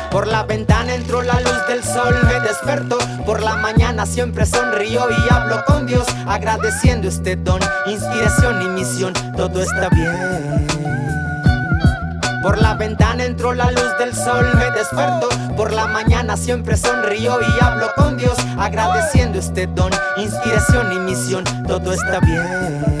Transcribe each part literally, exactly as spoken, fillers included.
Por la ventana entró la luz del sol, me despertó. Por la mañana siempre sonrío y hablo con Dios, agradeciendo este don, inspiración y misión, todo está bien. Por la ventana entró la luz del sol, me despertó. Por la mañana siempre sonrío y hablo con Dios, agradeciendo este don, inspiración y misión, todo está bien.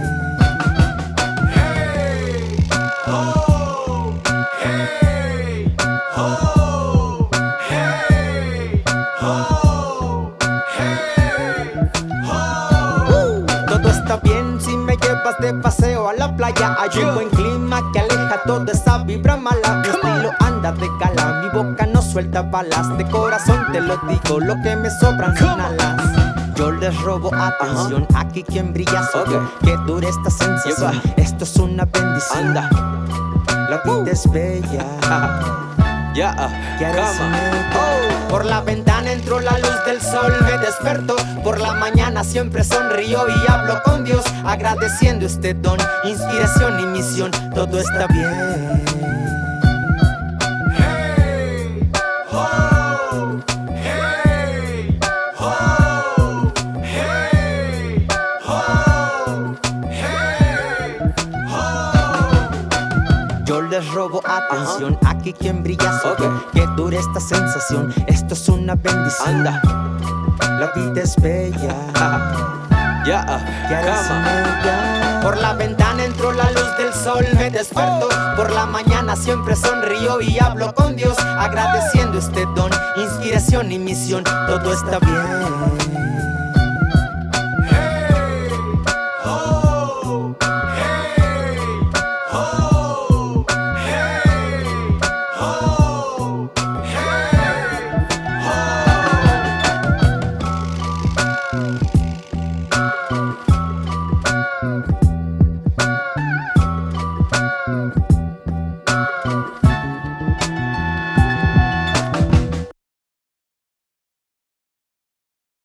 Hey, ho, hey, ho, hey, ho, hey, ho. Todo está bien si me llevas de paseo a la playa. Hay un buen clima que aleja toda esa vibra mala. Mi estilo anda de gala, mi boca no suelta balas. De corazón te lo digo, lo que me sobran son alas. Yo les robo atención, aquí quien brilla soy yo. Que dure esta sensación, esto es una bendición. La vida es bella. Yeah, ¿Qué harás en ella? Por la ventana entró la luz del sol, me despertó. Por la mañana siempre sonrío y hablo con Dios, agradeciendo este don, inspiración y misión, todo está bien. Hey, ho, hey, ho, hey, ho, hey, ho. Yo les robo atención, aquí quien brilla soy yo. Que dure esta sensación, esto es una bendición. La vida es bella. Yeah, ¿Qué harás en ella? Por la ventana entró la luz del sol, me despertó. Por la mañana siempre sonrío y hablo con Dios, agradeciendo este don, inspiración y misión, todo está bien.